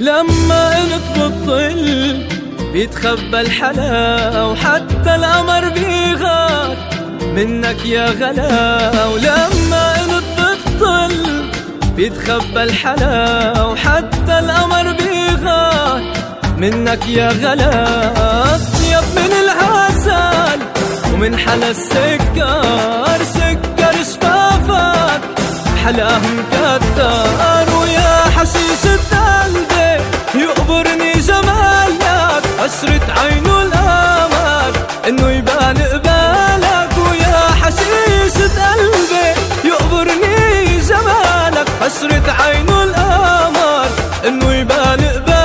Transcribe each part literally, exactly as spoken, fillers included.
لما انت بتطل بيتخبى الحلا، وحتى القمر بيغار منك يا غلا. ولما انت بتطل بيتخبى الحلا، وحتى القمر بيغار منك يا غلا. اطيب من العسل ومن حلا السكر، سكر شفافك حلاه مكتر. ويا حشيشة قلبي يقبرني جمالك، عشرة عينه القمر انه يبان قبالك. ويا حشيشة قلبي يقبرني جمالك، عشرة عينه القمر انه يبان قبالك.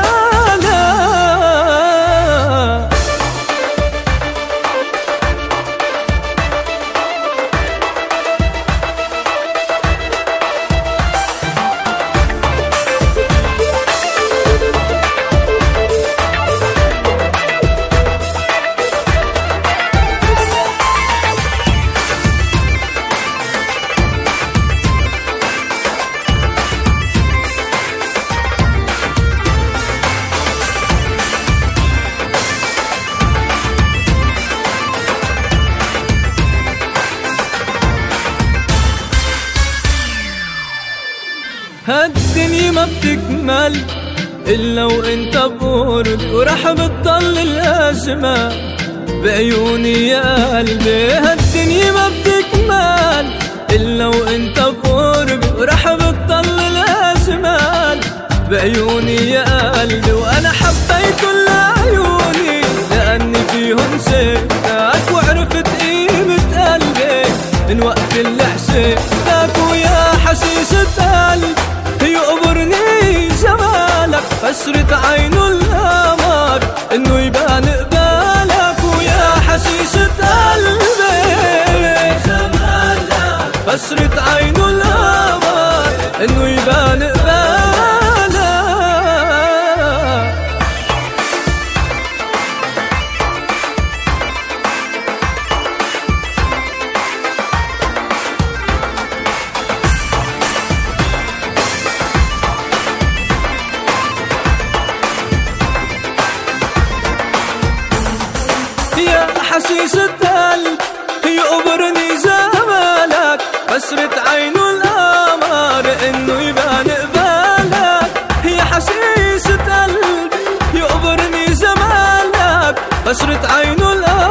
هالدنيا ما بتكمل إلا وإنت بقربي، ورح بتضل الأجمل بعيوني يا قلبي. هالدنيا ما بتكمل إلا وإنت بقربي، ورح بتضل الأجمل بعيوني يا قلبي. وأنا حبيت كل عيوني لأني فيهم شفتك، وعرفت قيمة قلبي من وقت اللي حشيتك. ويا حشيشة قلبي يقبرني جمالك، عشرة عينه القمر انه يبان قبالك. ويا حشيشة قلبي جمالك، عشرة عينه القمر انه يبان قبالك. يا حشيشة قلب يقبرني جمالك، عشرة عينه القمر انه يبان قبالك. يا حشيشة قلب يقبرني جمالك، عشرة عينه القمر